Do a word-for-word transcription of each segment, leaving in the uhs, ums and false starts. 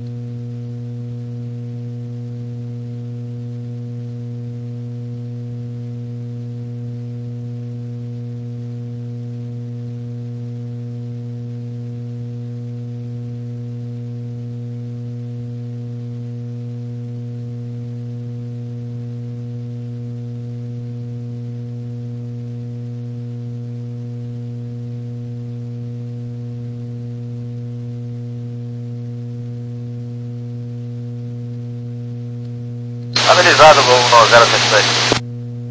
Analisado, voo no zero sete sete.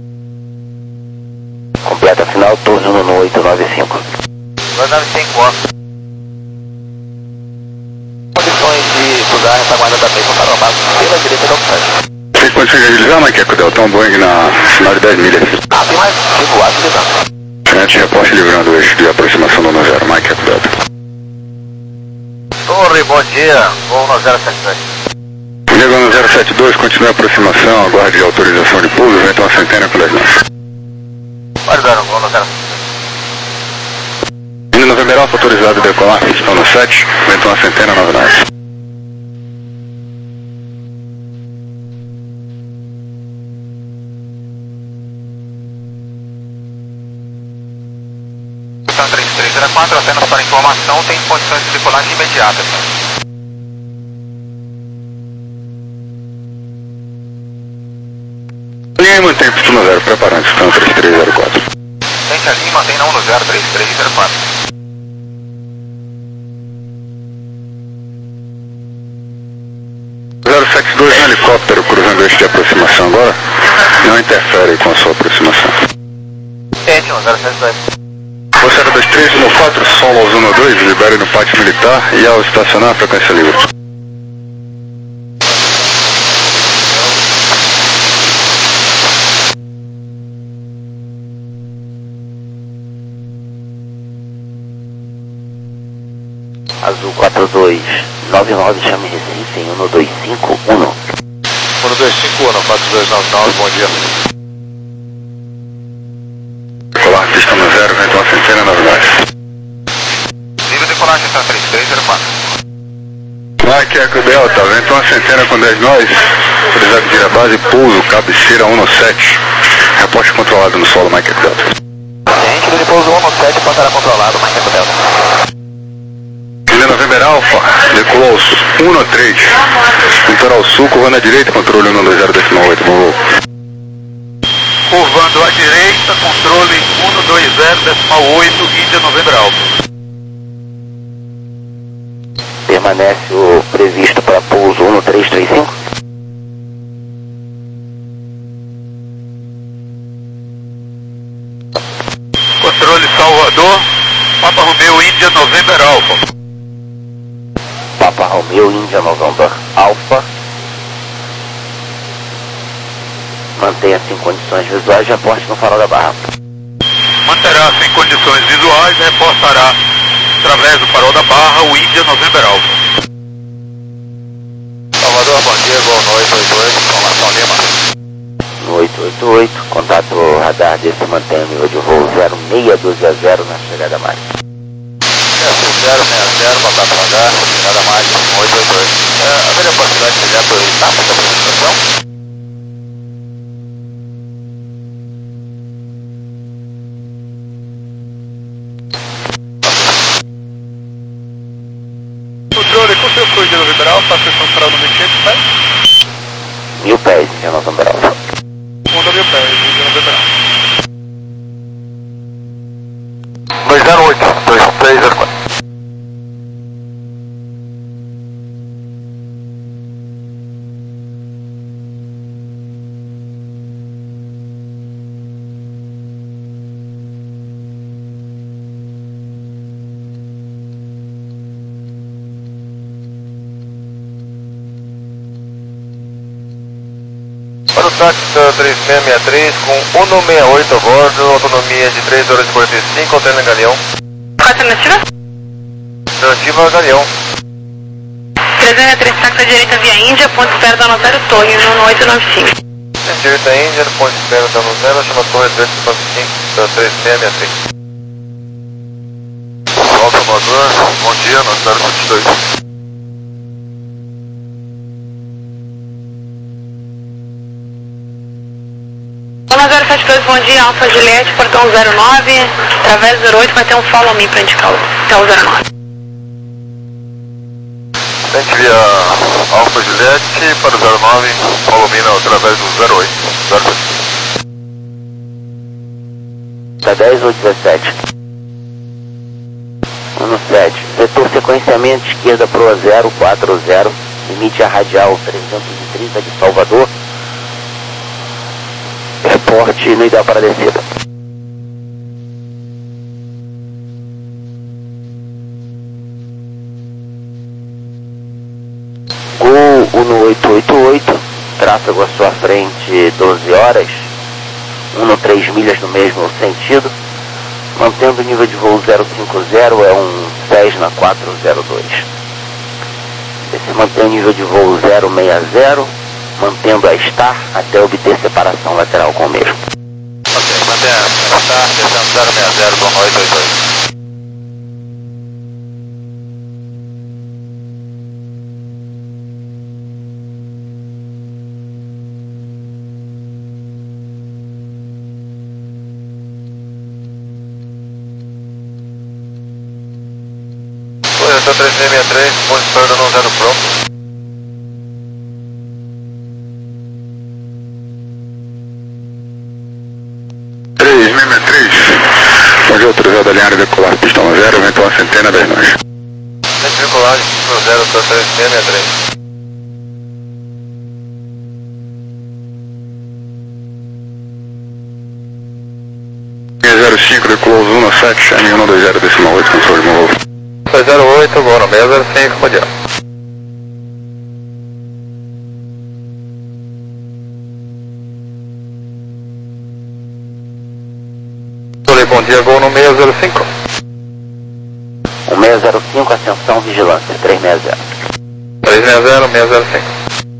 Completa final, turno no oito nove cinco. dois nove cinco, ó. Condições de cruzar a retaguarda da base para o máximo pela direita da opção. Tem condições de agilizar, Mike Eco Delta, um Boeing na final de dez milhas. Ah, tem mais cinco, agilizando. Frente, reporte livrando o eixo de aproximação do zero, Mike Eco Delta. Torre, bom dia, voo no zero sete sete. Diego no zero sete dois, continue a aproximação, aguarde autorização de pouso, vento uma centena com dez nós. Pode dar, voo no zero sete sete. Indo no November Alfa, autorizado a decolar, estão no sete, vento uma centena, nove nós. três três zero quatro, apenas para informação, tem condições de decolagem imediata. Linha e mantém pistão zero, preparando, estão três três zero quatro. Tente ali e mantém não no zero três três zero quatro. zero sete dois, um helicóptero cruzando o eixo de aproximação agora, não interfere com a sua aproximação. Tente no zero sete dois. Você zero dois três um quatro, solo aos um dois, libere no pátio militar e ao estacionar a frequência livre. Azul quatro dois nove nove, chame Recife em um dois cinco um. um dois cinco um, quatro dois nove nove, bom dia. Decolar, pista no zero, vento uma centena, nove nós. Nível de decolagem está três três zero quatro. Mike Eco Delta, vento uma centena com dez nós, autorizado de ir a base, pouso, cabeceira um no sete, reporte controlado no solo, Mike Eco Delta. Ciente, de pouso um no sete, passará controlado, Mike Eco Delta. Ilha November Alfa, decolou um no três, litoral sul, curvando à direita, controle um dois zero decimal oito, bom voo. Curvando à direita, controle um dois zero decimal oito, Índia November Alfa. Permanece o previsto para pouso um três três cinco. Controle Salvador, Papa Romeo Índia November Alfa. Papa Romeo Índia November Alfa. Mantenha-se em condições visuais de reporte no farol da barra. Manterá-se em condições visuais e reportará através do farol da barra o Índia November Alfa. Salvador, bom dia, voo no oito oito oito, informação Lima. No oito oito oito, contato radar desse mantém o nível de voo zero seis um dois zero na chegada máxima. zero seis zero, contato radar, chegada máxima, oito oito oito. É, haveria possibilidade de chegar por etapa da apresentação? Controle, com seu fluido November Alfa, pressão farol no mil e quinhentos pés? Mil pés, Índia November Alfa. Mundo mil pés, Índia November Alfa. dois zero oito, dois três zero quatro. Para o táxi três seis seis três com um sessenta e oito a bordo, autonomia de três horas e quarenta e cinco, alterna Galeão. Alternativa? Alternativa Galeão. três seis três, táxi à direita via Índia, ponto de espera da Nozero Torre, no oito nove cinco. Direita Índia, ponto de espera da Nozero, chama Torre três nove cinco, três seis seis três. Olá, Salvador, bom dia, Nozero vinte e dois. sete dois, bom dia, Alfa Juliette, portão zero nove, através zero oito vai ter um follow me para indicar até o zero nove. Frente via Alfa Juliette para o zero nove, follow me através do zero oito. zero oito. Tá dez ou dezessete? um no sete. Setor sequenciamento esquerda pro zero quatro zero, limite a radial trezentos e trinta de Salvador. Reporte no ideal para descida. Gol um oito oito oito, tráfego à sua frente doze horas, um no três milhas no mesmo sentido, mantendo o nível de voo zero cinco zero, é um dez na quatro zero dois. Esse mantém o nível de voo zero seis zero, mantendo a Star até obter separação lateral com o mesmo. Ok, mantém a Star, descendo zero seis zero, boa noite, oito oito. Oi, três seis seis três, ponto de perda no zero pronto. três seis seis três, pode autorizado a linha decolar, pistão zero, eventual centena das nós. Centro decolagem, pistão zero, três seis seis três. zero cinco, decolou um no sete, M um dois zero, decimal oito, controle de novo. Foi zero oito, voo no seis zero cinco, bom dia. Bom dia, gol no seis zero cinco. um seis zero cinco, ascensão, vigilância, três seis zero. três seis zero, seis zero cinco.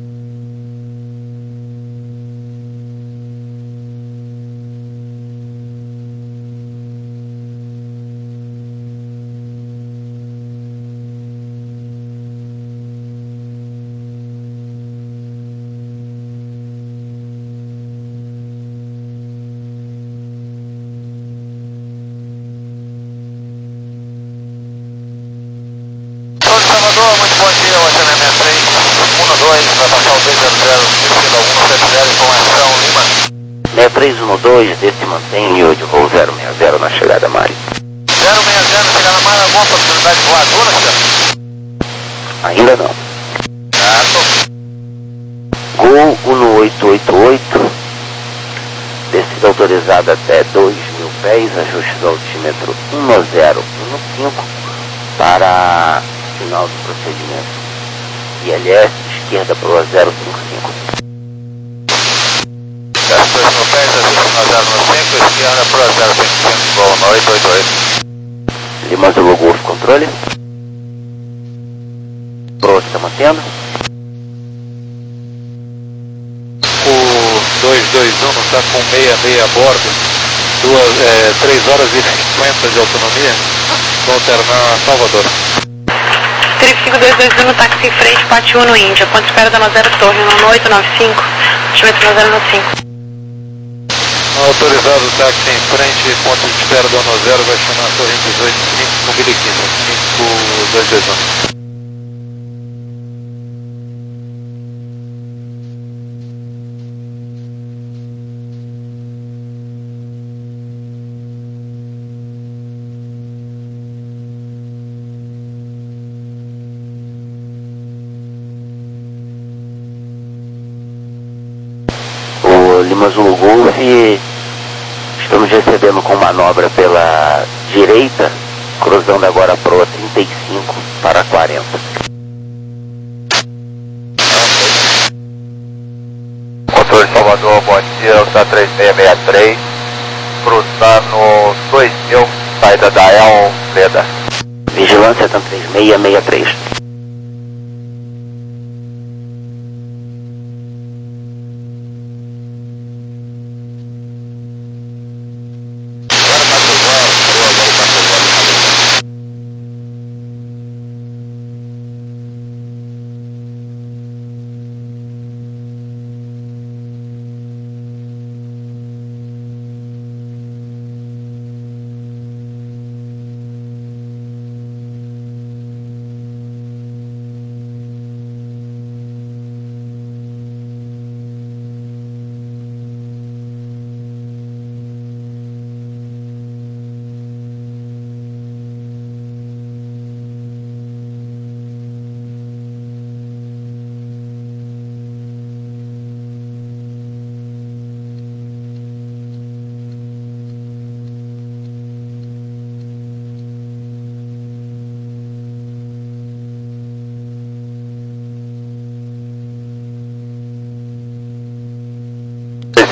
Salvador, muito bom dia, o S N M três, um dois, vai passar o dois zero zero, descida um sete zero, informação, Lima. seis três um dois, desse mantém nível de voo zero seis zero na chegada Mari. zero seis zero, chegada Mari, alguma possibilidade de voadora, senhor? Ainda não. Certo. Gol um oito oito oito, descida autorizada até dois mil pés, ajuste do altímetro um zero um cinco para final do procedimento. I L S, esquerda para o zero cinco cinco. Desce dois mil pés, ajuste no zero cinco, esquerda para o zero cinco cinco, gol no oito oito oito. Lima Zulu Golf, controle. Pro, está mantendo. O dois dois um está com seis seis a bordo, duas, é, três horas e cinquenta de autonomia, vou alternar Salvador. Trip cinco dois dois um no táxi em frente, Pátio um no Índia, ponto de espera da Nozero Torre, no oito nove cinco, altímetro Nozero no cinco. Autorizado o táxi em frente, ponto de espera da Nozero, vai chamar a Torre dezoito cinco com Biliquina, cinco dois dois um. Lima Zulu Golf, estamos recebendo com manobra pela direita, cruzando agora Pro trinta e cinco para quarenta. Controle Salvador, bom dia, está três seis seis três, cruzando dois mil, saída da El Veda. Vigilância três seis seis três.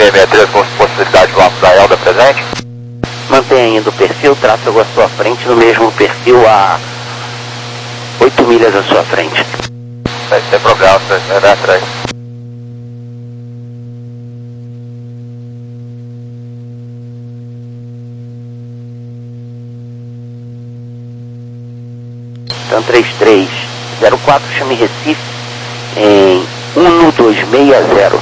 seis sessenta e três com possibilidade de vamos da Elda presente. Mantenha ainda o perfil, tráfego à sua frente no mesmo perfil a oito milhas à sua frente. Sem, sem problema, seis sessenta e três. Então três três zero quatro, chame Recife em um dois seis zero.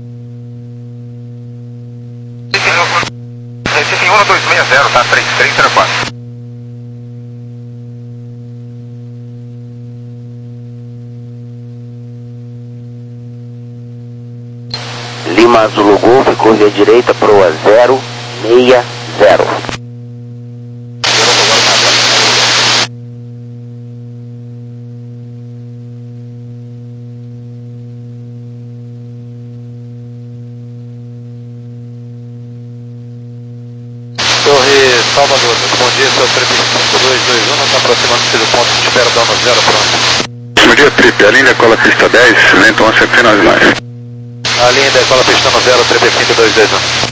Recife em um dois seis zero, tá? três três zero quatro. Lima Zulu Golf, curva à direita, proa zero seis zero. Torre Salvador, muito bom dia, seu trip cinco dois dois um, está aproximando-se do ponto de espera, dando zero, pronto. Bom dia, Trip, a linha decola pista dez, lento uma setenta e mais. A linha decola pista no zero, trip cinco dois dois um.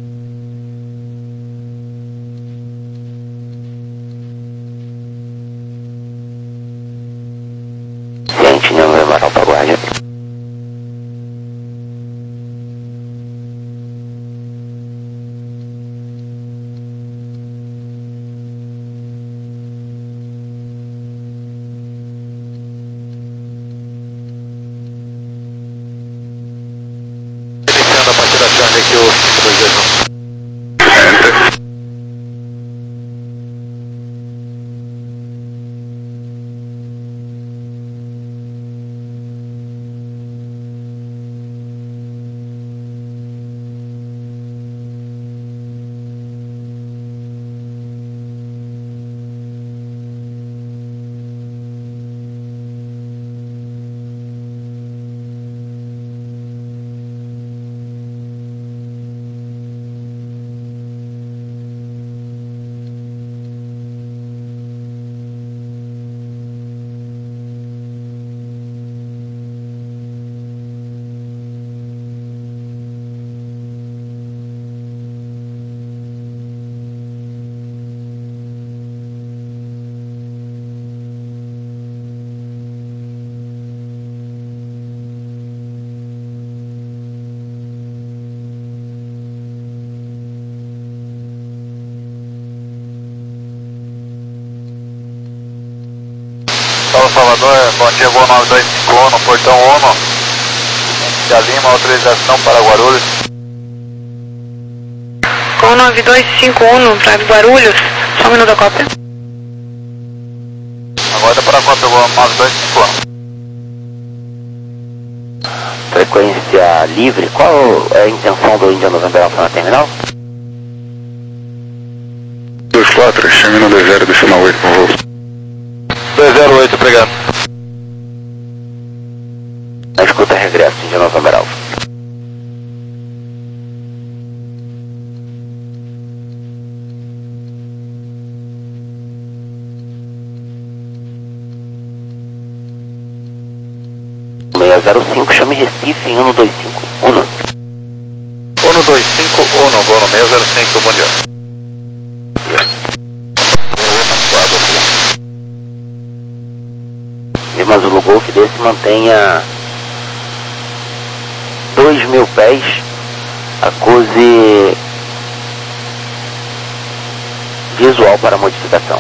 Ciente, não vai marcar para guarda. Iniciando a partir da chave aqui o cinco dois dois um. Salvador, bom dia, Gol nove dois cinco um, no portão ONU, da Lima, autorização para Guarulhos. Gol nove dois cinco um para Guarulhos, só um minuto da cópia. Aguarda para a cópia, Gol nove dois cinco um. Frequência livre, qual é a intenção do Índia November Alpha na terminal? dois quatro, chame no dois zero, deixa na oito, por favor. dois zero oito, obrigado. Na escuta, regresso, Índia November Alpha. seis zero cinco, chame Recife em um dois cinco um. um dois cinco um, Gol no seis zero cinco, bom dia. Lima Zulu Golf desse mantenha dois mil pés, acuse visual para modificação.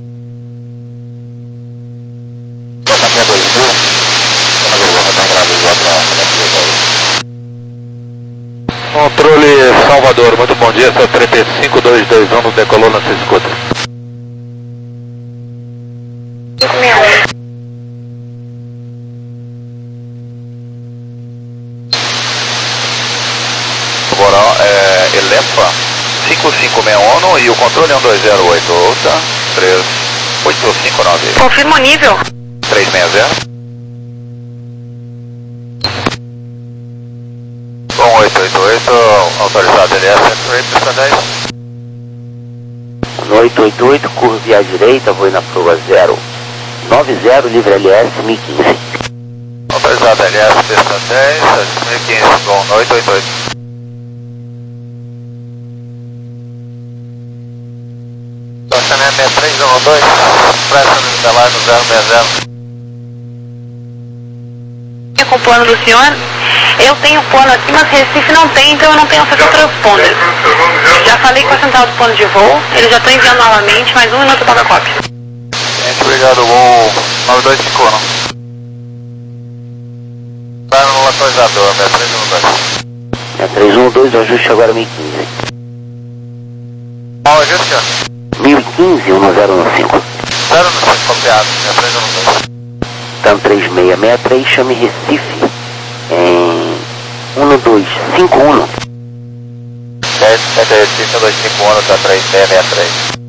Controle Salvador, muito bom dia, seu trinta e cinco dois dois um, decolou na sua escuta. cinco seis um. Agora é Elepa cinco cinco seis um e o controle é um dois zero oito três oito cinco nove. Confirma o nível. três seis zero. Bom, oito oito oito, autorizado L S cento e oito, pista dez. No oito oito oito, curve à direita, vou na proa zero nove zero, livre L S mil e quinze. Autorizado L S, pista dez, mil e quinze, bom, no oito oito oito. um dois, pressa estelar no zero seis zero. Com o plano do senhor, eu tenho plano aqui, mas Recife não tem, então eu não tenho acesso ao transponder. Já falei com a central do plano de voo, eles já estão enviando novamente, mais um minuto para a cópia. Gente, obrigado, voo nove dois cinco um. Tá no localizador, B três um dois. É três um dois, o ajuste agora mil e quinze. Qual ajuste, senhor? mil e quinze, um zero um cinco. zero no cinco copiado, B três um dois. Tam três seis seis três, chame Recife em um dois cinco um. sete Recife, um dois cinco um, tá três seis seis três.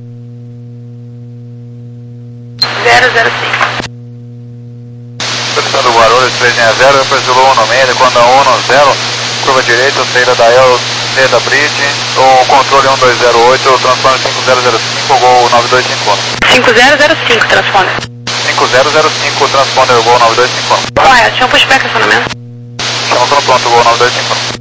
zero zero cinco. Solicitando Guarulhos três seis zero, eu presumo um no meio, quando a um zero, curva direita, saída da El, C da Bridge, o controle um dois zero oito, o transponder cinco zero zero cinco, Gol nove dois cinco um. cinco zero zero cinco, transponder. cinco zero zero cinco, transponder, Gol nove dois cinco um. Correto, chama pushback acionamento. Chama pronto, pronto, Gol nove dois cinco um.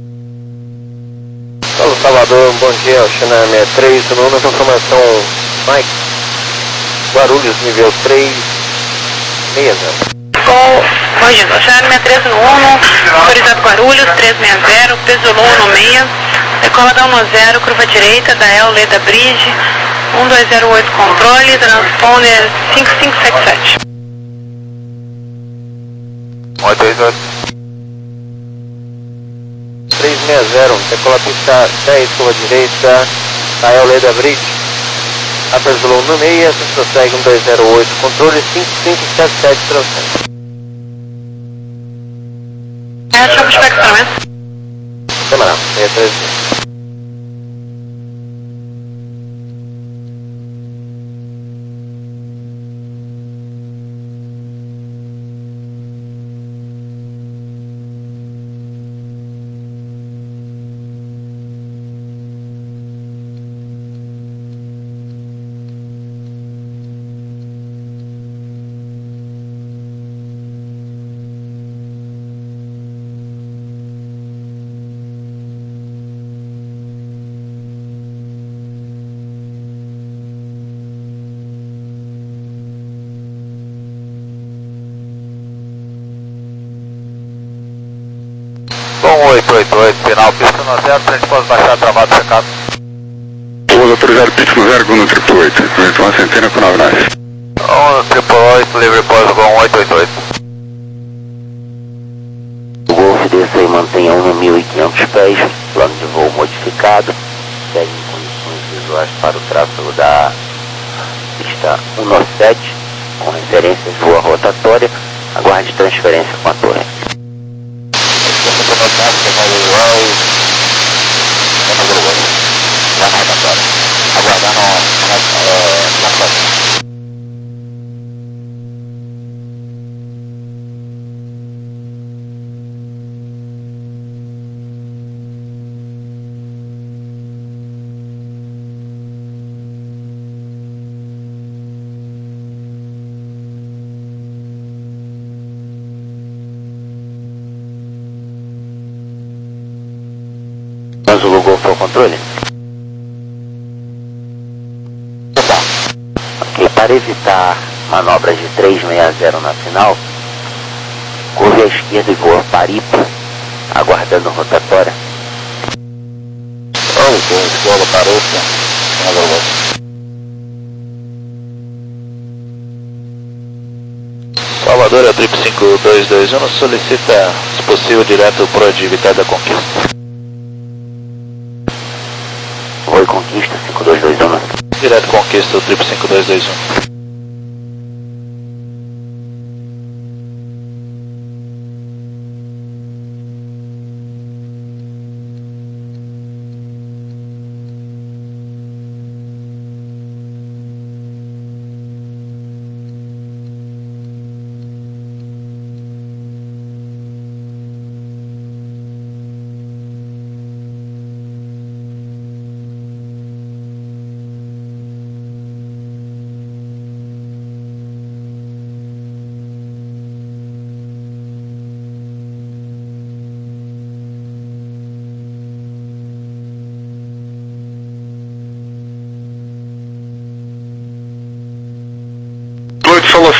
Alô, Salvador, bom dia, China sessenta e três, número de informação, Mike, Guarulhos, nível três seis zero. Gol, corrigindo, China sessenta e três no um, autorizado Guarulhos, três seis zero, peso um no meio, decola da um zero, curva direita, da El, Leda Bridge, um dois zero oito controle, transponder cinco cinco sete sete. oito dois oito. três seis zero, decola pista dez, curva direita, da El, Leda Bridge, apertou no meio, você segue um dois zero oito, controle cinco cinco sete sete, transponder. É, chama pushback acionamento. Semanal, sessenta e três. Bom, oito oito oito, final, pista no zero, frente pode baixar, travado, checado. Pouso autorizado, pista no zero, Guno oito oito. Vento uma centena com nove nove. um triple oito, livre pouso, Gol oito oito oito. O Golf desce e mantenha um mil e quinhentos pés, plano de voo modificado, segue em condições visuais para o tráfego da pista um sete, com referências voa rotatória, aguarde transferência com a torre. Aguardando na próxima. Mas o Google foi o controle? Ok, para evitar manobras de três seis zero na final, curve à esquerda e voa Paripa, aguardando rotatória. Oi, com escola Parupa, Salvador, a trip cinco dois dois um, solicita, se possível, direto para a Vitória da Conquista. Oi, Conquista cinco dois dois um. Direto Conquista, o trip cinco dois dois um.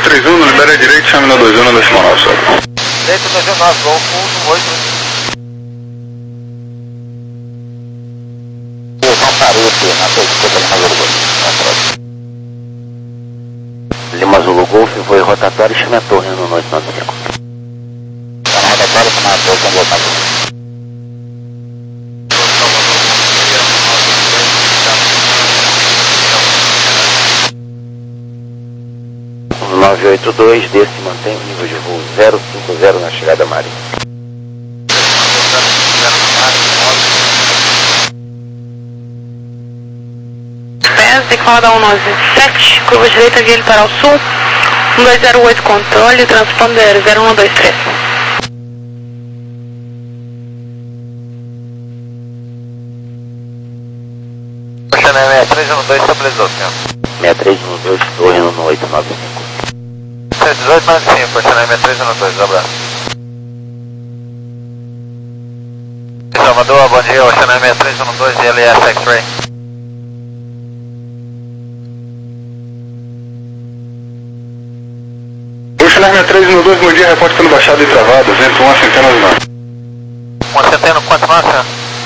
três um, libera a direita, chame na dois um na decimal nove, só. Direita dois um nove, Golf um oito. Não parou aqui, na coisa Lima Zulu Golf. Lima Zulu Golf, foi rotatório e chame a torre no noite nove cinco. Tá na rotatória, chama a torre com voltado. nove oito dois, desse mantém o nível de voo zero cinco zero na chegada marinha. Pés, decola da um nove sete, curva direita via litoral sul, um dois zero oito controle, transponder zero um dois três. Oceana seis três um dois, estabilizou, senhor. seis três um dois, torre no oito nove cinco. seis dezoito noventa e cinco, Oceana seis três um dois, abraço. Salvador, bom dia, Oceana seis três um dois, L S X-Ray. Oceana seis três um dois, bom dia, reporte pelo baixado e travado, vento um a centena de nove. Uma centena, quanto mais, senhor?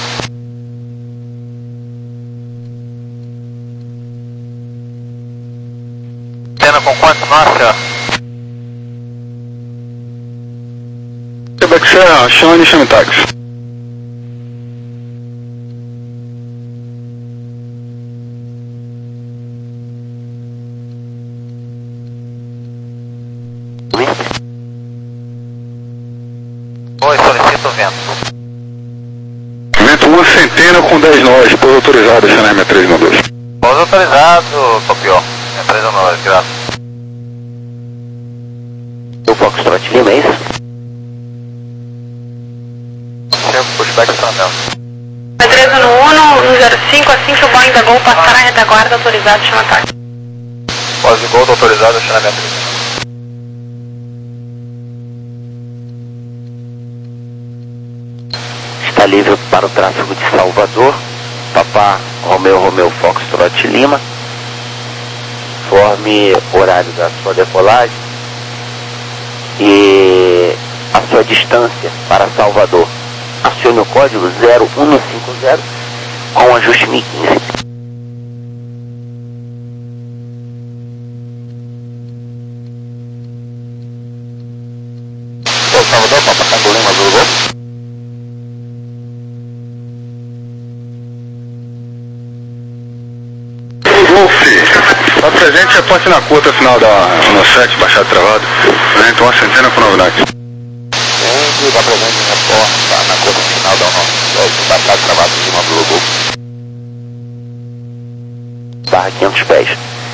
Centena com quanto mais, senhor? Quebec Serra, chame e chame táxi. Oi, solicito o vento. Vento uma centena com dez nós, pouso autorizado, Oceana seis três um dois. Pouso autorizado, Topió. seis três um dois, graças. O Foxtrot Lima, é isso? Chego, pushback Sandel. seis três um um, no zero cinco, assim que o Boeing da Gol passar a retaguarda, autorizado, chama táxi. Pós de Gol autorizado, Oceana seis três um dois. Está livre para o tráfego de Salvador, Papá Romeu Romeu Foxtrot Lima, conforme horário da sua decolagem e a sua distância para Salvador. Acione o código zero um cinco zero com ajuste mil e quinze. Ô, Salvador, Papa Tango Lima, Zulu Golf. Golf, apresente reporte na curta final da um sete, baixado travado, vento uma centena com nove knots. Sempre apresente reporte tá, na curta final da um sete, baixado travado de uma Blue Golf. Barra quinhentos pés.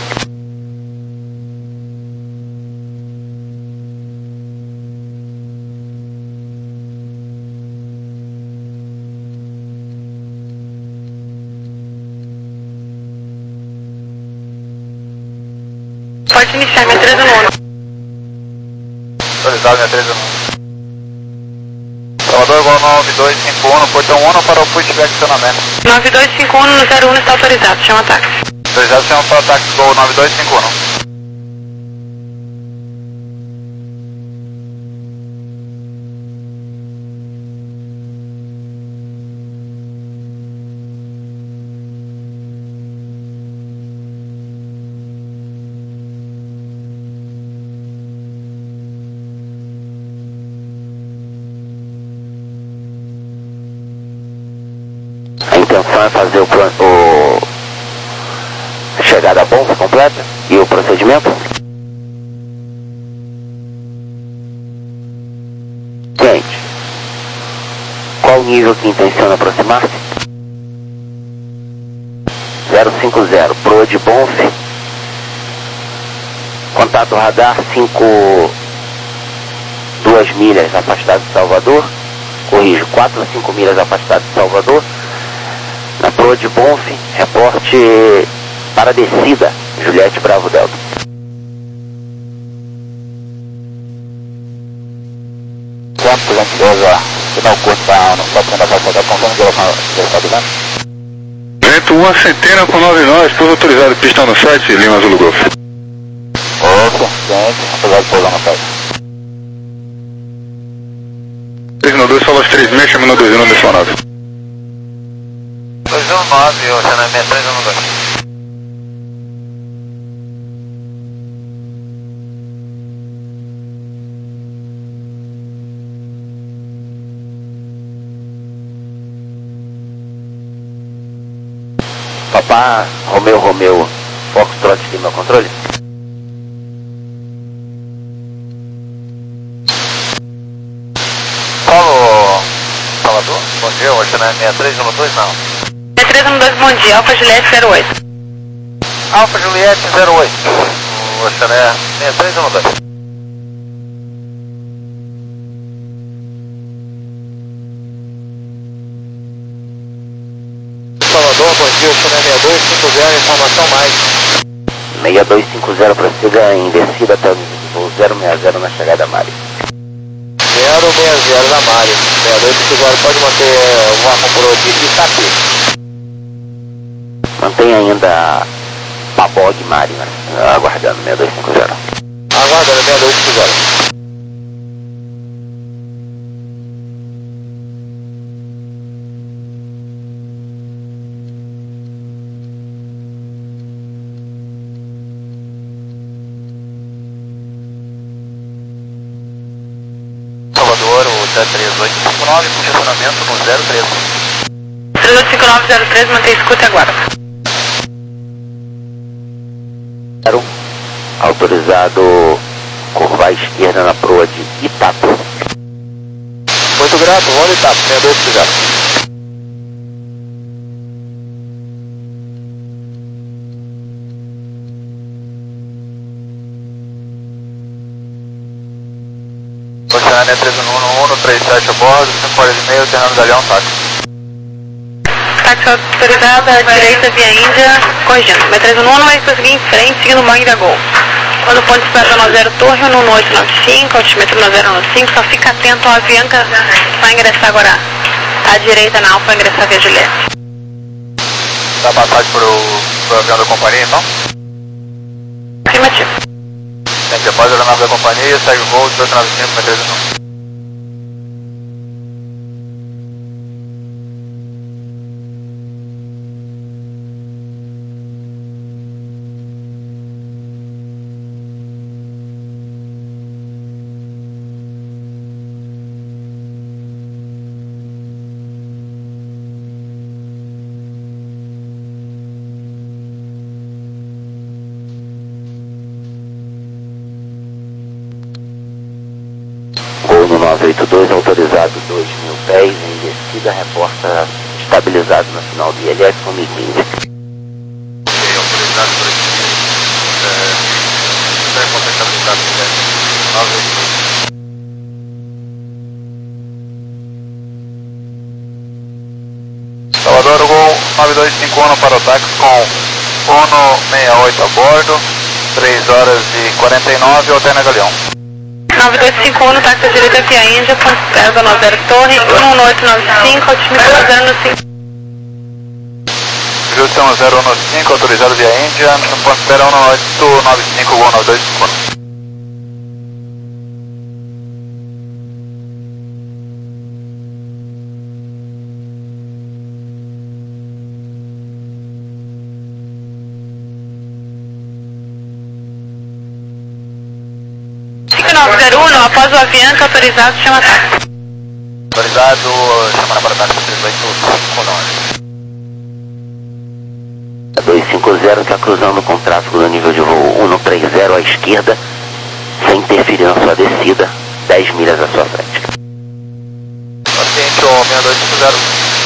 Pode iniciar, seis três um um. Autorizado, seis três um um. Salvador, igual nove dois cinco um, portão um para o pushback acionamento. nove dois cinco um no zero um está autorizado, chama táxi. Autorizado, chama para o táxi Gol nove dois cinco um. A intenção é fazer o, o chegada bom completa e o procedimento. Gente, qual o nível que intenciona aproximar-se? zero cinco zero, proa de Bonf, contato radar cinco, duas milhas afastado de Salvador, corrijo, quatro a cinco milhas afastado de Salvador. Na proa de Bonf, reporte para descida, Juliette Bravo Delta. Quanto, por gentileza, final curto para não só para a passada, conforme direção do vento? Vento uma centena com nove nós, pouso autorizado, pistão no site, Lima Zulu Golf. Opa, gente, pode pousar na praia. três um dois, solo três seis, chama no dois um, desceu a nave. dois um nove, Oceana seis três um dois. Papá, Romeu, Romeu, Foxtrot, Lima, controle. Paulo, Salvador, bom dia, Oceana seis três um dois, não. seis três um dois, bom dia, Alfa Juliette zero oito. Alfa Juliette zero oito, Oceana seis três um dois. Salvador, bom dia, Oceana seis dois cinco zero, informação mais. seis dois cinco zero, prossiga em descida até o nível de voo zero seis zero na chegada a Mari. zero seis zero na Mari, seis dois cinco zero, pode manter o ar por de Itapi. Mantém ainda Pabog Mari, né? Aguardando seis dois cinco zero. Aguardando seis dois cinco zero. Salvador, o sete três oito cinco nove, com estacionamento no zero três. três oito cinco nove zero três, mantém escuta e aguarda. Zero. Autorizado curvar à esquerda na proa de Itapo. Muito grato, vamos Itapi, seis dois cinco zero. Oceana três um um, três sete a bordo, cinco horas e meia, Fernando Galeão, táxi. Táxi autorizado à direita via Índia, corrigindo. seis três um um vai prosseguir em frente, seguindo o Mangue Gol. Quando o ponto espera nove zero Torre, no oito nove cinco, altímetro nove zero nove cinco, só fica atento ao avião que vai ingressar agora à direita na Alfa, ingressar via Juliette. Dá passagem para o avião da companhia, então? Afirmativo. Tem que após a aeronave da companhia, segue o voo de oito nove cinco, seis três um. Gol no nove oito dois, autorizado dois mil pés, em descida, reporta estabilizado no final do I L S com mil e quinze. Ok, autorizado por aqui. É, reporta estabilizado no I L S nove oito dois. Salvador, Gol nove dois cinco um para o táxi com Uno seis oito a bordo, três horas e quarenta e nove, Alterna Galeão. nove dois cinco um, táxi à direita via Índia, ponto espera nove zero Torre, um oito nove cinco, altímetro nove zero nove cinco. Wilson zero um cinco, autorizado via Índia, no ponto espera um oito nove cinco, Gol nove dois cinco um. cinco nove zero um, após o avião autorizado, chama táxi. Autorizado, chamando para o táxi três oito cinco nove. dois cinco zero está cruzando com tráfego do nível de voo um três zero à esquerda, sem interferir na sua descida, dez milhas à sua frente. Paciente seis dois cinco zero.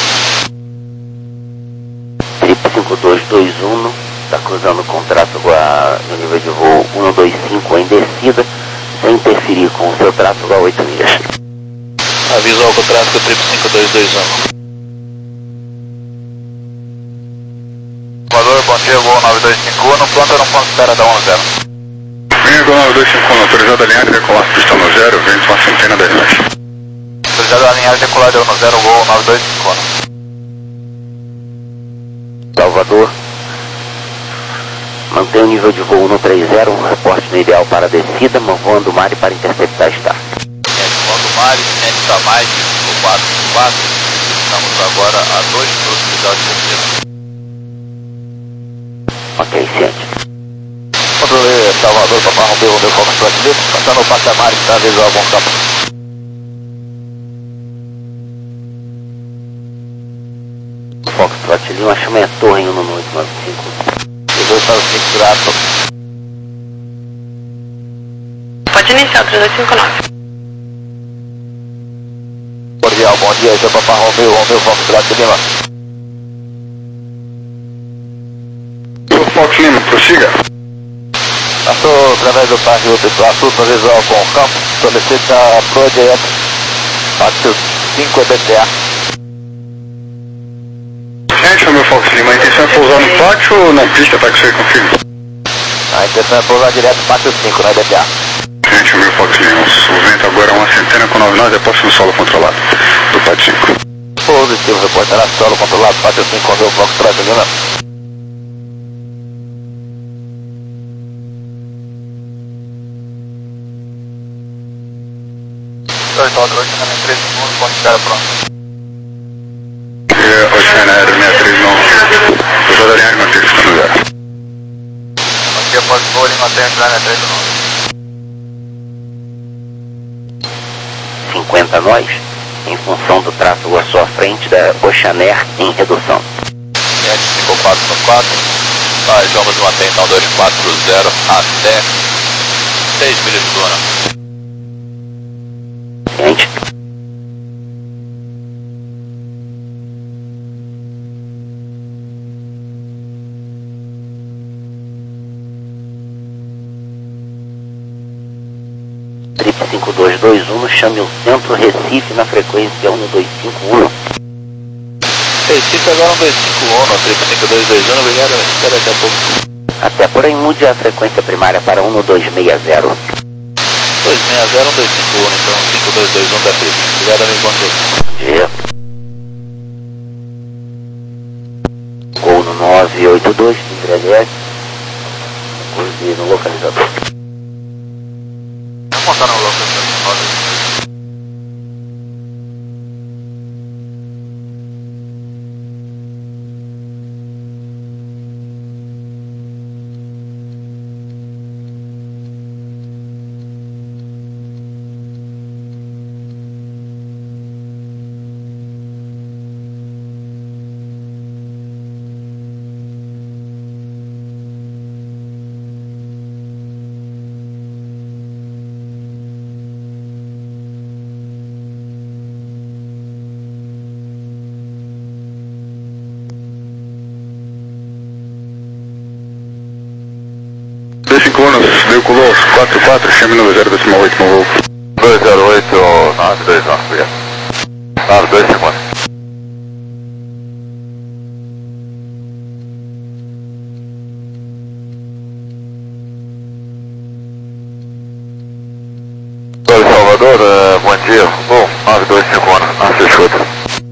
Trip cinco dois dois um está cruzando com tráfego a, no nível de voo um dois cinco em descida, sem interferir com o seu tráfego a oito milhas. Avisou com o tráfego Trip cinco dois dois um. Salvador, bom dia, Gol nove dois cinco um, planta no ponto espera da um zero. Venha Gol nove dois cinco um, autorizado a alinhar e decolar pista no zero, vento uma centena dez metros. Autorizado a alinhar e decolar deu no zero, Gol nove dois cinco um. Salvador, Mantém o nível de voo no trinta, um reporte no ideal para a descida, voando o Mari para interceptar está. Voando o Mari, ciente está mais de quatro quatro. Estamos agora a dois minutos de idade de descida. Ok, ciente. Controle Salvador, Papa Romeu, Romeu, Fox Brasileiro, passando o patamar, está visual, bom campo. Fox Lima, chama a torre em um oito nove cinco. dois para o cinco, grato. Pode iniciar o três oito cinco nove. Cordial, bom dia, esse é o Papa Romeu, Romeu, Fox Brasileiro. O Fox Lima, prossiga. Passou através do parque do pessoal, assunto visual com o campo, solicita a Project quatro cinco E B T A. Gente, meu Fox Lima, a intenção é pousar no pátio ou na pista para que você confirme? A intenção é pousar direto quatro cinco na E B T A. Gente, meu Fox Lima, o vento agora é uma centena com nove nós, é posto no solo controlado do pátio cinco. Positivo, reportará solo controlado quatro cinco com o Fox Brasileiro. dois nove oito, três segundos, ponto de espera pronto. Oceana Aero sessenta e três não, pousada linha Lima três, está no zero. Aqui após o voo, Lima três, sessenta e três nove. cinquenta nós, em função do tráfego à sua frente da Oceanair em redução. Ciente cinco quatro quatro, nós vamos manter então dois quatro zero até seis milhas de zona. Ciente. Trip cinco dois dois um, chame o centro Recife na frequência um dois cinco um. Recife agora um dois cinco um, trip cinco dois dois um, obrigado, espera daqui a pouco. Até porém mude a frequência primária para um dois seis zero. dois seis zero, um dois cinco um, então cinco dois dois um da trip. Obrigado, amigo, bom dia. Dia. Gol no nove oito dois, Cinderelli. Curve no localizador. Vamos montar no localizador. dois cinco um, veiculou quatro quatro, chame no zero decimal oito com voo. dois zero oito, nove dois um, obrigado. nove dois cinco um. Oi, Salvador, uh, bom dia. Bom, nove dois cinco um, nossa escuta.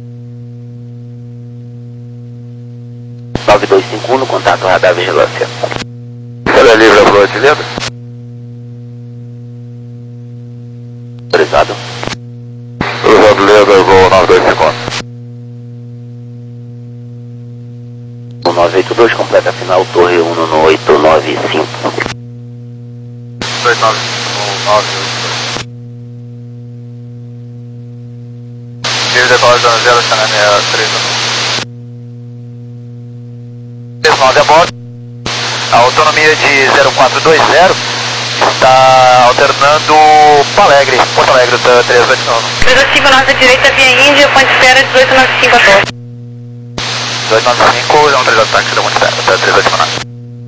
nove dois cinco um no contato radar vigilância. Ele é livre a proa de cilindro? Autorizado. Cruzado Leda, voo nove dois cinco um. O nove oito dois completa final, torre um no oito nove cinco. dois nove cinco nove oito dois. Livre decolar zona zero, Xanamé três nove a bordo. A autonomia de zero quatro dois zero está alternando Palegre, Porto Alegre, três oito nove. três oito cinco, nossa direita, via Índia, ponte de espera dezoito nove cinco a torre. dezoito nove cinco, não, três ataques, da ponte de espera, três oito nove.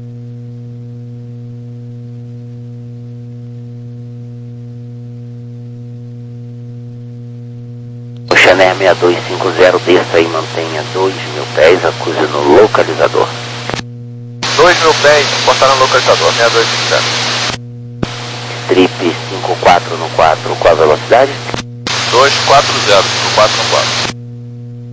Oceanair seis dois cinco zero, desça e mantenha dois mil pés, acuse no localizador. dois mil pés, encostar no localizador, seis dois cinco zero. Strip cinco quatro no quatro, qual a velocidade? dois quatro zero, quatro no quatro.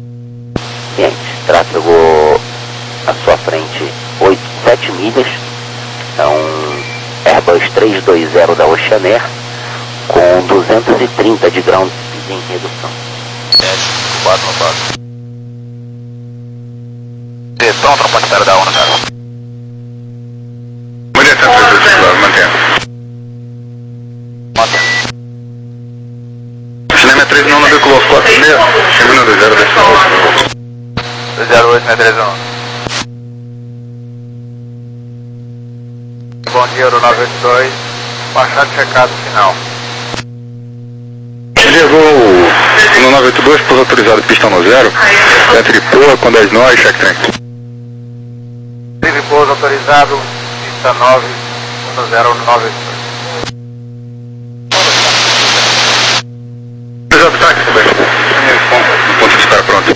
Ciente, tráfego à sua frente oito, sete milhas, É um Airbus trezentos e vinte da Oceanair com duzentos e trinta de ground speed em redução. quatro no quatro. Detão, tropa de espera da ONU, cara. Mulher tá tranquilo, mantendo. Mantendo. Cinema três não naviculou quatro e meia, chegou no dois zero oito. dois zero oito, né, três um. Bom dia, aeronave oito dois, baixado checado final. Chegou no nove oito dois, pouso autorizado pista no zero, entre Poa com dez nós, check tank. Livre pouso autorizado, pista nove, ponto zero nove oito dois. Exato, táxi, Roberto. Ponto de espera pronto.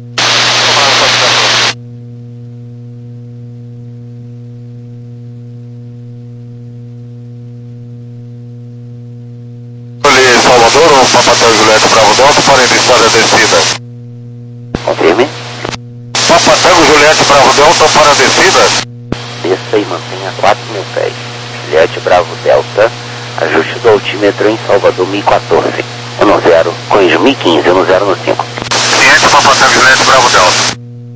Salvador ou Papatel Juliette Bravo Delta para iniciar a descida? Confirme. Papatel Juliette Bravo Delta para a descida? Desça e mantenha quatro mil pés. Juliette Bravo Delta, ajuste do altímetro em Salvador mil e quatorze. um zero, corrija mil e quinze, um zero no cinco. Ciente Papatel Juliette Bravo Delta.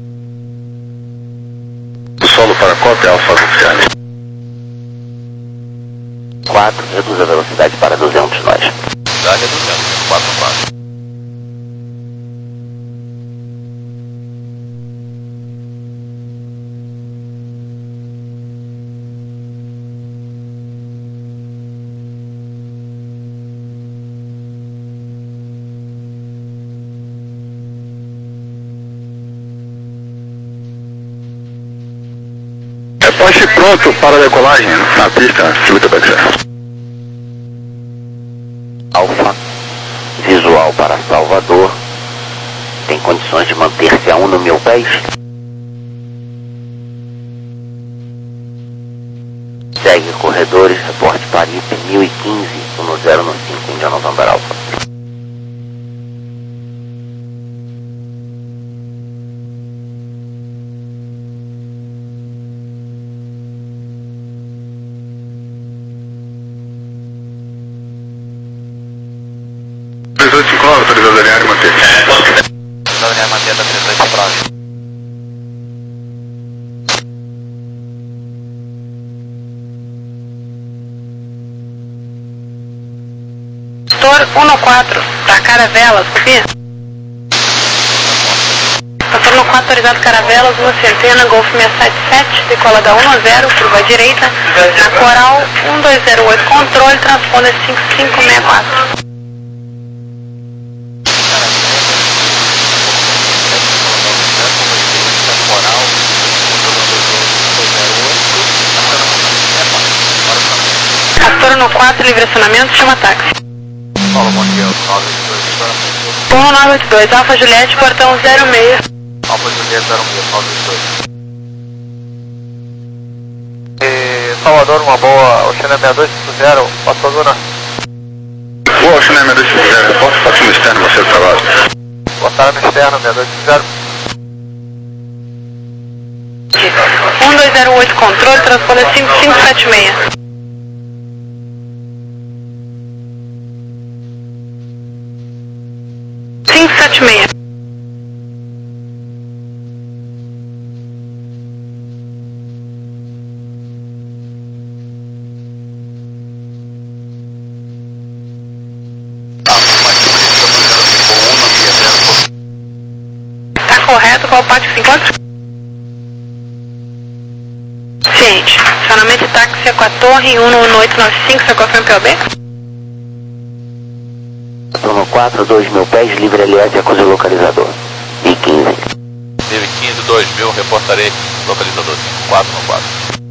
Solo para cópia, alfa oficiais. quatro, reduz a velocidade para duzentos nós. Dá reduzindo, quatro quatro. Reposte pronto para a decolagem na pista, Civita Baxter. Alfa, visual para Salvador, tem condições de manter-se a um no mil pés? Segue corredores, reporte Paris mil e quinze, um zero no cinco, Indian November Alfa. três oito cinco nove, autorizado a alinhar e manter. Da linha mantida três oito cinco nove. Setor um quatro, da Caravelas, copia? Setor um quatro, autorizado Caravelas, uma centena, Golf seiscentos e setenta e sete, decola da um zero, curva à direita, na Coral um dois zero oito, controle, transponder cinco cinco seis quatro. Setor um quatro, livre acionamento, chama táxi. Fala, bom dia, nove oito dois. Polo nove oito dois, Alfa Juliette, portão zero seis. Alfa Juliette zero seis, nove oito dois. E Salvador, uma boa, Oceana seis dois cinco zero, passou zona. Boa, Oceana seis dois cinco zero, reporte para o externo, você do trabalho. Botaram no externo, seis dois cinco zero. um dois zero oito, controle, transponder cinco cinco sete seis. cinco sete seis. Tá correto, qual parte que se encontra? Ciente. Acionamento de táxi é com a torre um um oito nove cinco, seu cofre P O B? Turno quatro, dois mil pés, livre aliás e acusa o localizador. mil e quinze. mil e quinze, dois mil, reportarei localizador cinco quatro no quatro.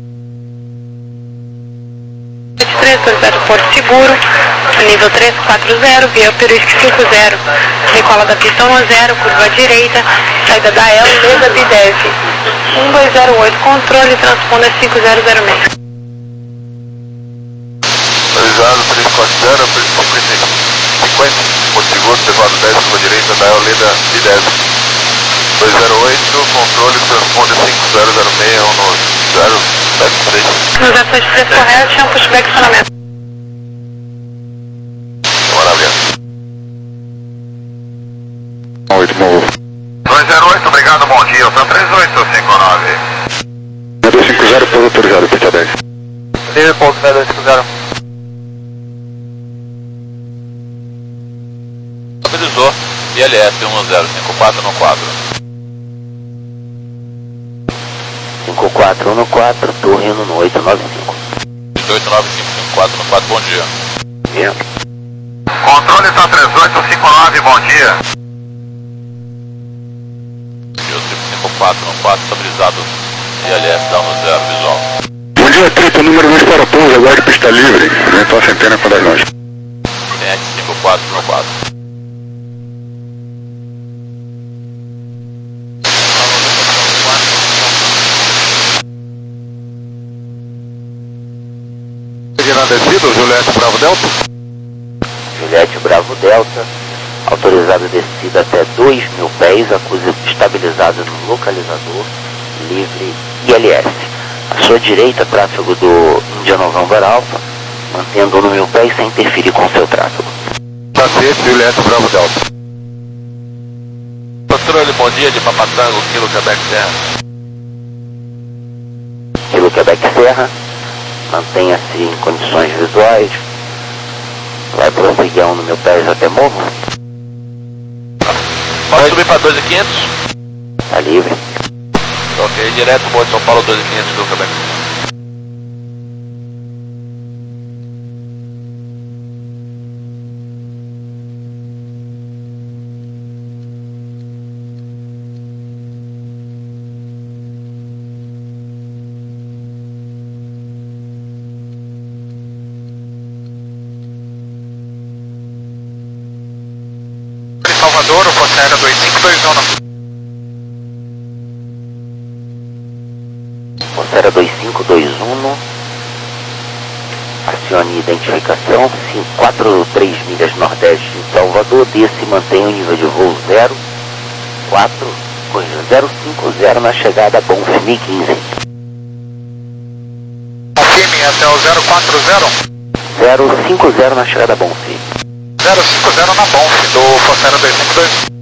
vinte e três, autorizado Porto Seguro, nível três quatro zero, via Peruísque cinco zero, decola da pista um zero, curva à direita, saída da L, Leda Bidev, um dois zero oito, controle, transponder cinco zero zero seis. Autorizado, três quatro zero, cinquenta, Porto Seguro, decola dez, curva direita, da L, Leda Bidev, dois zero oito, controle, transponder cinco zero zero seis, um no zero sete três. No zero sete três correto, tinha um pushback estacionamento. Maravilha. oito, novo. dois zero oito, obrigado, bom dia. São três oito cinco nove. dois cinco zero, todo autorizado, pista dez. Livre ponto zero dois cinco zero. Estabilizou. I L S um zero cinco quatro no quatro. cinco quatro um quatro, torre no oito nove cinco. oito nove cinco cinco quatro no quatro, bom dia. Yeah. Controle está três oito cinco nove, bom dia. cinco quatro um quatro, estabilizado. I L S dá no zero, visual. Bom dia, triplo, número dois para pouso, agora de pista livre. Então a centena com das nós. sete cinco quatro um quatro. Descido, Juliette Bravo Delta. Juliette Bravo Delta, autorizado descida até dois mil pés, acusa estabilizado no localizador, livre I L S. À sua direita, tráfego do India November Alpha, mantendo no mil pés sem interferir com seu tráfego. Paciente, Juliette Bravo Delta. Controle, bom dia, de Papatango, Kilo Quebec Serra. Kilo Quebec Serra, mantenha-se em condições visuais. Vai prosseguir um no meu pés até morro. Pode subir para dois mil e quinhentos? Tá livre. Ok, direto, Morro de São Paulo, dois mil e quinhentos do Quebec. Salvador, o Força Aérea dois cinco dois um. Força Aérea dois cinco dois um, acione identificação, quatro três milhas nordeste de Salvador, desce e mantém o nível de voo zero quatro, zero cinco zero na chegada a Bonfim quinze. Confirme até o zero quatro zero. zero cinco zero na chegada a Bonfim. zero cinco zero na Bonf do Força Aérea dois cinco dois.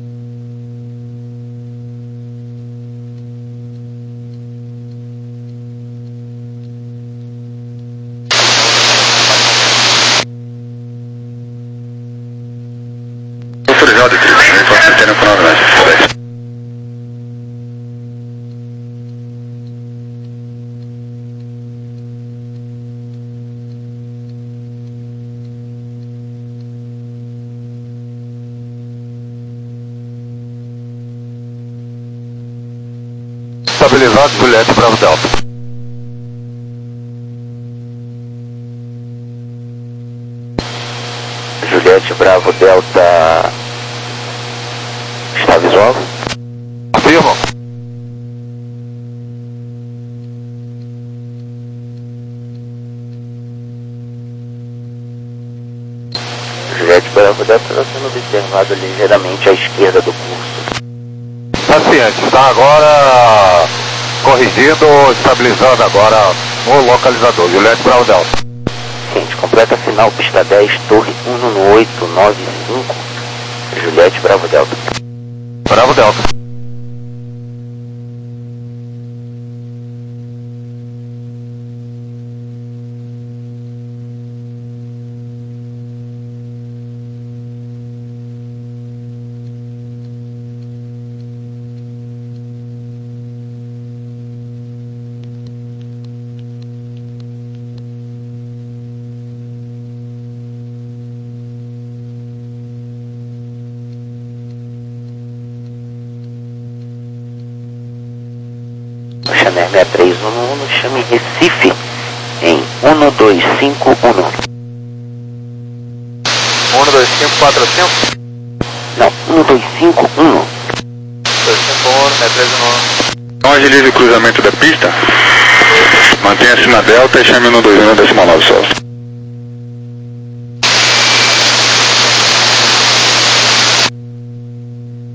Autorizado, triplo, então a centena com das nós, pista dez. Estabilizado, Juliette Bravo Delta. Juliette Bravo Delta está visual? Afirmo. Juliette Bravo Delta está sendo observado ligeiramente à esquerda do curso. Paciente, está agora corrigindo, estabilizando agora o localizador, Juliette Bravo Delta. Gente, completa final, pista dez, torre um no oito nove cinco, Juliette Bravo Delta. Bravo Delta. Chanel seis três um um, chame Recife em um dois cinco um. um dois cinco quatro cinco? Não, um dois cinco um. dois cinco um, seis três um. Então agilize o cruzamento da pista. Mantenha-se na delta e chame o um dois um decimal nove só.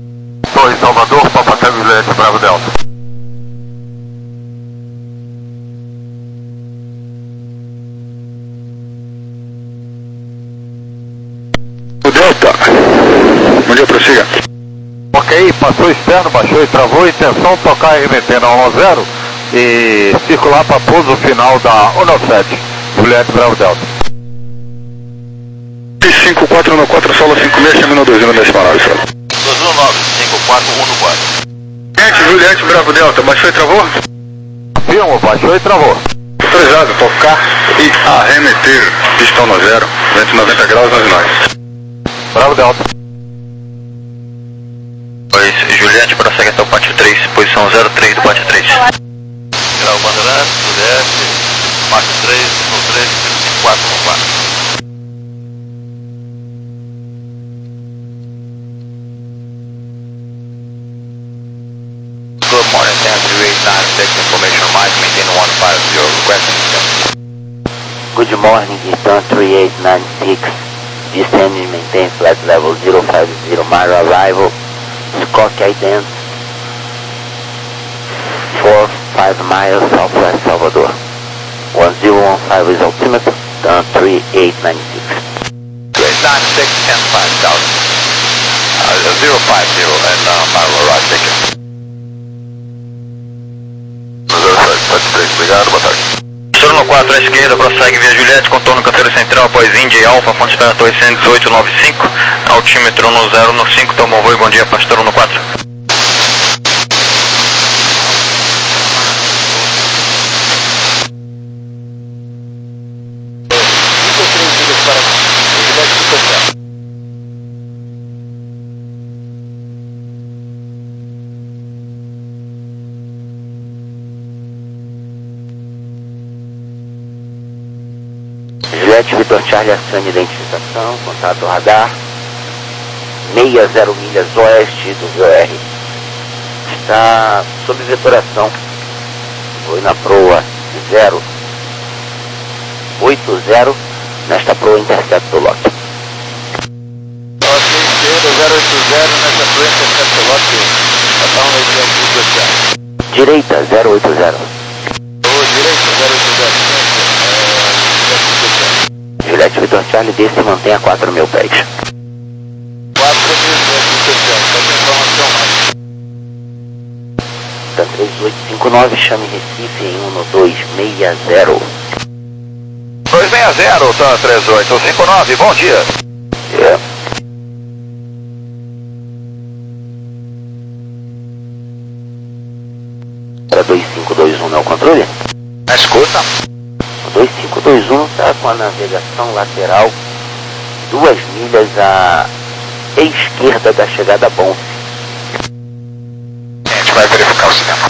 Torre Salvador, Papatango, Juliette Bravo Delta. Ok, passou externo, baixou e travou, intenção tocar R M T na um zero e circular para pouso final da um sete, Juliette Bravo Delta. cinco quatro um quatro, solo cinco seis, chama no dois um decimal nove, solo. dois um nove, cinco quatro um quatro. Juliette, Juliette Bravo Delta, baixou e travou? Firmo, baixou e travou. Autorizado, tocar e arremeter, pistão no zero, vento noventa graus, nove nove. Bravo Delta. Pois, Juliette, prossegue até o pátio três, posição zero três do pátio três. Grau Bandeirante, Juliette, pátio três, no três, cinco quatro um quatro. Good morning, ten three eight nine six, information Mike, maintain one five zero, requesting. Good morning, Eastern three eight nine six, descending maintain flight level zero five zero, mile arrival, Scott ident, four five miles southwest Salvador, one zero one five is altimeter, turn three eight nine six. three eight nine six, ten five thousand, uh, zero five zero, and uh, mile arrival, take it. Obrigado, boa tarde. Turno quatro à esquerda, prossegue via Juliette, contorno canteiro central, após Índia e Alfa, fonte da torre cento e dezoito nove cinco, altímetro no zero no cinco, tomou voo, bom dia, pastor no quatro. Juliette Vitor Charlie, acione identificação, contato radar, sessenta milhas oeste do V O R. Está sob vetoração, foi na proa zero oito zero, nesta proa intercepto lock. Ok, esquerda, zero oito zero, nessa proa intercepto lock, ação no Direita, zero oito zero. Oh, direita, zero oito zero. Juliette Vitor Charlie, desce e mantém a quatro mil pés. quatro mil pés, informação mais. Da três oito cinco nove, chame Recife em um dois seis zero. dois seis zero, tá, três oito cinco nove, bom dia. Yeah. Para dois cinco dois um, não é o controle? Escuta. O dois cinco dois um está com a navegação lateral duas milhas à esquerda da chegada Bonf. A gente vai verificar o cinema.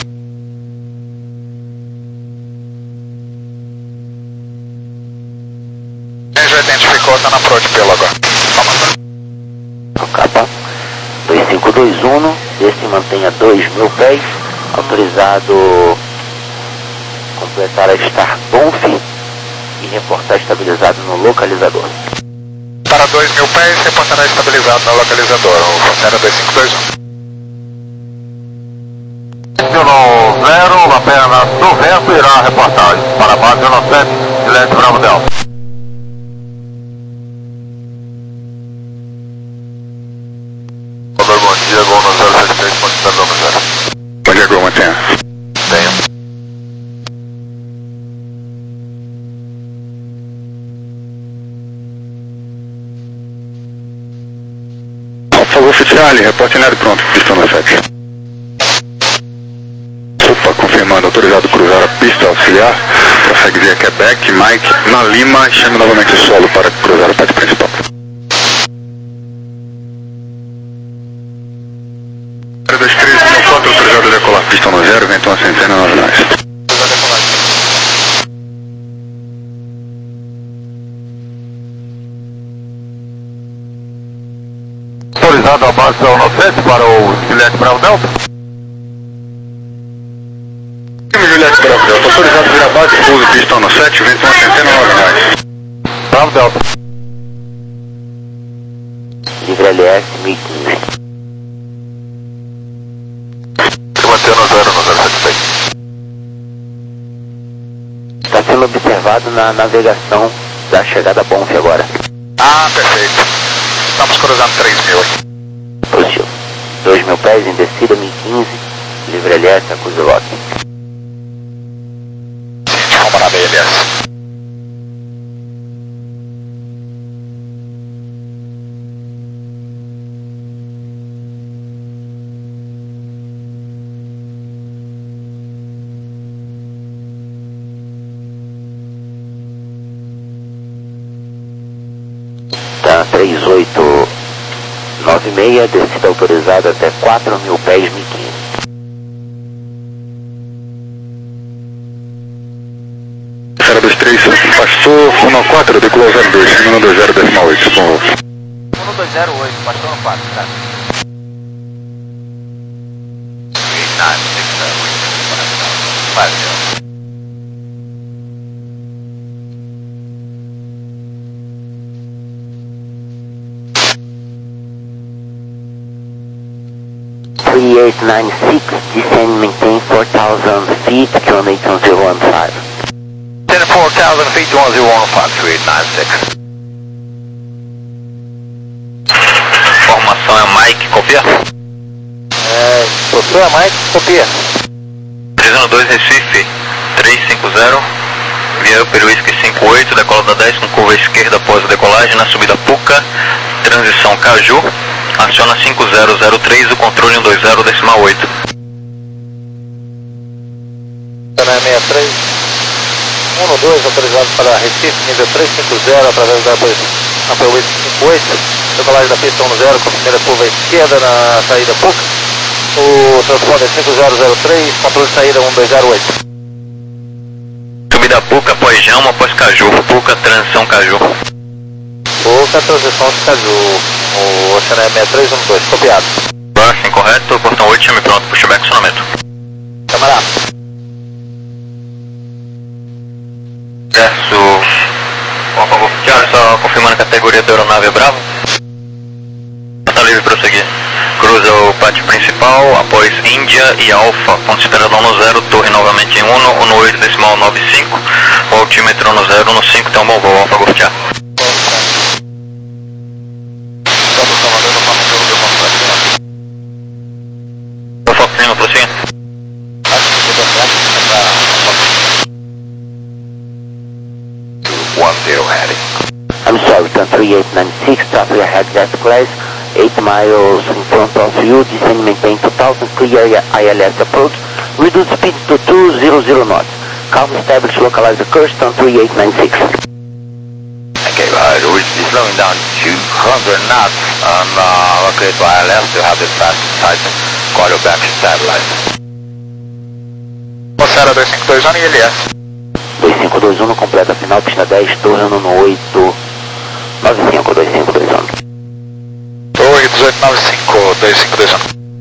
Quem já identificou, tá na proa de pelo agora. Vamos. Capa dois cinco dois um, desce e mantenha dois mil pés, autorizado completar a Star Bonf e reportar estabilizado no localizador. Para dois mil pés, reportará estabilizado no localizador, o Fronteira dois cinco dois um. No zero, apenas no vento, irá a reportagem para a base um sete, Juliette Bravo Delta. Bom dia, Gol no zero sete três, ponto zero. Bom dia, Gol, mantenha. Tenho. Alfa Charlie, reporte em área pronto, pistão no sete. Opa, confirmando, autorizado cruzar a pista auxiliar, prossegue via Quebec, Mike, na Lima, chame novamente o solo para cruzar a pista principal. dois três um quatro, autorizado a decolar, pistão no zero, vento uma centena, nove nós. Autorizado a base um sete para o Juliette Bravo Delta. Juliette Bravo Delta, autorizado a virar base, pouso, pistão no sete, vento uma centena, nove nós. Bravo Delta. Livre L S mil e quinze. Mantendo no zero, no zero sete seis. Está sendo observado na navegação da chegada Bonf agora. Ah, perfeito. Estamos cruzando três mil aqui. Positivo. dois mil pés em descida, mil e quinze, livre L S, acuse o lote. Vamos na B L S. Tá, três oito nove seis, descida autorizada até quatro mil pés, mil e quinze. zero dois três, pastor um quatro, decolou zero dois, um dois zero decimal oito, bom. um dois zero oito, pastor no quatro, tá? three eight nine six, descend, maintain four thousand feet, runway one zero one five. Ten four thousand feet, one zero one five, three eight nine six. Formação é Mike, copia? É, professor Mike, copia. três um dois Recife, três cinco zero, Vieira Peru Whisky cinco oito, decola da dez com curva esquerda após a decolagem na subida Puca, transição Caju, aciona cinco zero zero três, o controle um dois zero decimal oito. Canal sessenta e três, um dois, autorizado para Recife, nível trezentos e cinquenta, através da Ampel Whisky cinco oito, decolagem da pista um zero com a primeira curva esquerda na saída Puca, o transponder cinco zero zero três, controle de saída um dois zero oito. Subida Puca após Jama, após Caju, Puca, transição Caju. Puca, transição de Caju, o Oceané sessenta e três um dois, copiado. Brush, incorreto, portão oito, chame pronto, pushback, acionamento. Camarada. Verso, por favor, Thiago, só confirmando a categoria da aeronave é Bravo. Está livre para prosseguir. Cruza o pátio principal, após Índia e Alfa, ponto de esperador no zero, torre novamente em um, um oito decimal nove cinco, o altímetro no zero, um cinco, tem um bom voo, Alfa Golf. I'm sorry, turn three eight nine six, traffic ahead, gas class, eight miles in front of you, descend, maintain two thousand, clear I L S approach, reduce speed to two hundred knots, calm, establish, localize the course, turn three eight nine six. Okay, uh, we'll be slowing down two hundred knots on uh, locate I L S to have it fast inside quarterback satellite. Moçada dois cinco dois um e L S. dois cinco dois um no completa final, pista dez, torre um oito nove cinco, dois cinco dois um. Torre dezoito nove cinco, dois cinco dois um.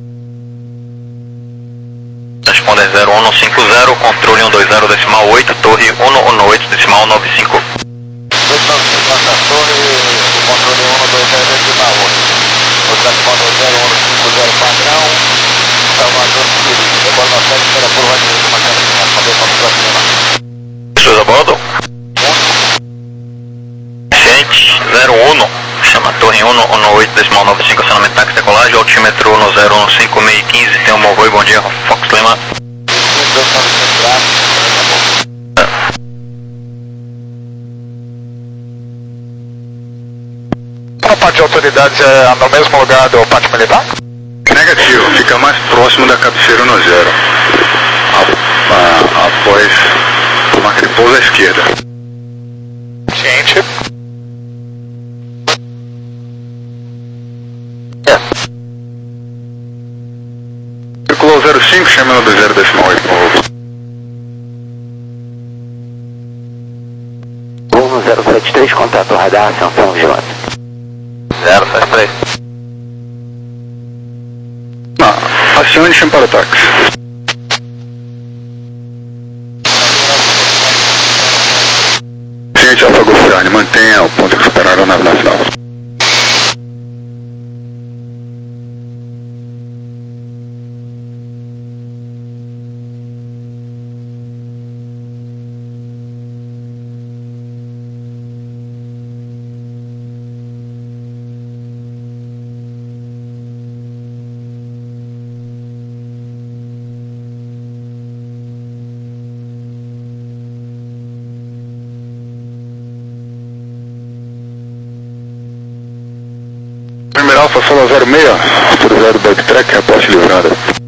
Responder zero um cinco zero, controle um dois zero decimal oito, torre um um oito decimal nove cinco. dois nove cinco na torre, o controle um dois zero decimal oito. O transponder zero um cinco zero padrão, Salvador Siri, decola na sete, espera por vai direito, marcando em responder para o próximo. Pessoas a bordo? Gente, zero um, chama torre um um oito decimal nove cinco, acionamento táxi decolagem, altímetro no zero um cinco meio quinze, tem um bom voo, bom dia, Fox Lima. A parte de autoridades é no mesmo lugar do pátio militar? Negativo, fica mais próximo da cabeceira no zero. A, a, após tomar aquele pouso à esquerda. Gente. É. Circulou zero cinco, chamando do zero decimal oito. um zero sete três, contato radar, ação vigilante. zero sete três. Ah, acione e chame para o táxi. Gente, Alfa Golf, mantenha o ponto que esperaram a nave na final. Alfa Solo zero seis, autorizado backtrack, reporte livrada.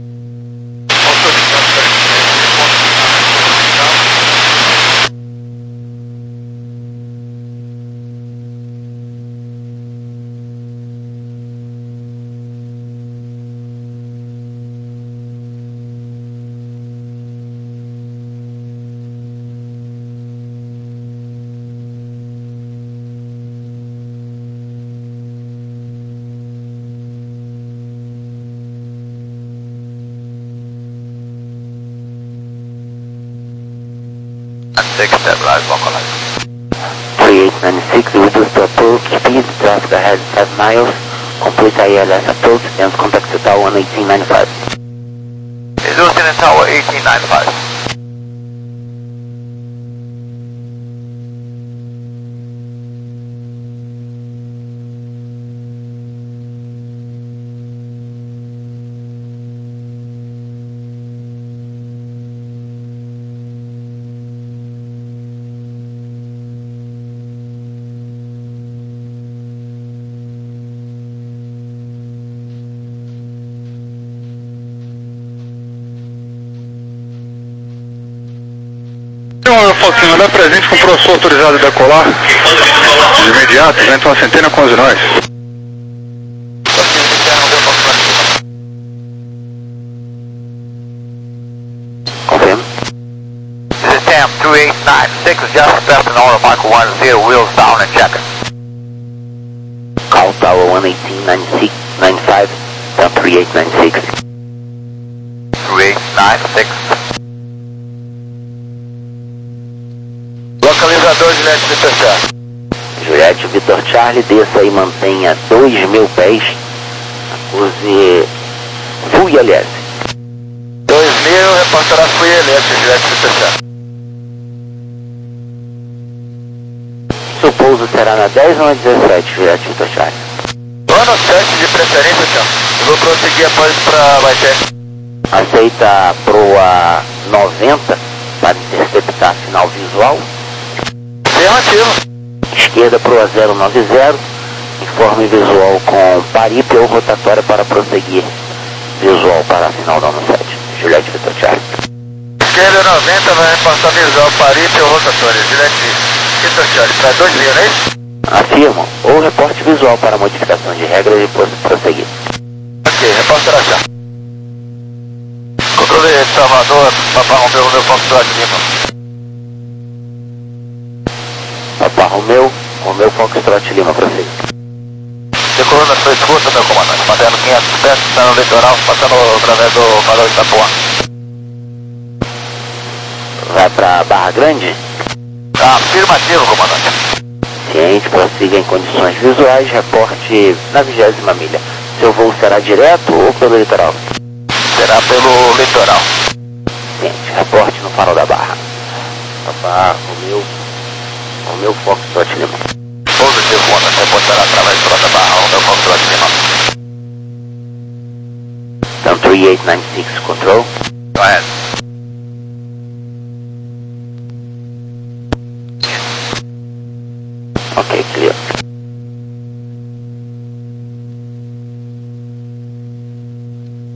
six, stabilize, localize. three eight nine six, reduce to approach speed, traffic ahead five miles, complete I L S approach, and contact the tower on eighteen ninety-five. Reducing the tower eighteen ninety-five. Foxinho, olha presente com o professor autorizado a decolar. De imediato, vento uma centena com os nós. Confirm. This is Sam two eight nine six, just left an order, Michael one zero, wheels down and check. Call tower one eighteen ninety-six ninety-five, down three eight nine six. three eight nine six. Localizador Juliette Vitor Charlie. Juliette Vitor Charlie, desça e mantenha dois mil pés, acuse Full I L S. dois mil, reportará Full I L S, Juliette Vitor Charlie. Seu pouso será na dez ou na dezessete, Juliette Vitor Charlie? Ano sete de preferência, senhor. Eu vou prosseguir após para Baité. Aceita a proa noventa para interceptar sinal visual. Afirmativo. Esquerda proa zero nove zero, informe visual com parípia ou rotatória para prosseguir. Visual para final da sete, Juliette Vitor Charlie. Esquerda noventa vai reportar visual parípia ou rotatória, Juliette Vitor Charlie, para dois mil, não é isso? Afirmam, ou reporte visual para modificação de regras e prosseguir. Ok, reportará já. Controle Salvador, Papa Romeu, Romeu, Foxtrot Lima. Papa Romeu, Romeu, Foxtrot Lima, prosseguir. Decolando a sua escuta, meu comandante, mantendo quinhentos pés, está no litoral, passando através do farol de Itapuã. Vai para Barra Grande? Afirmativo, comandante. Ciente, prossiga em condições visuais, reporte na vigésima milha. Seu voo será direto ou pelo litoral? Será pelo litoral. Ciente, reporte no farol da Barra. Papa Romeu, Romeu, Foxtrot Lima. Positivo, comandante, reportará através do da Barra, Romeu, Foxtrot Lima. Então, three eight nine six, control. Go ahead.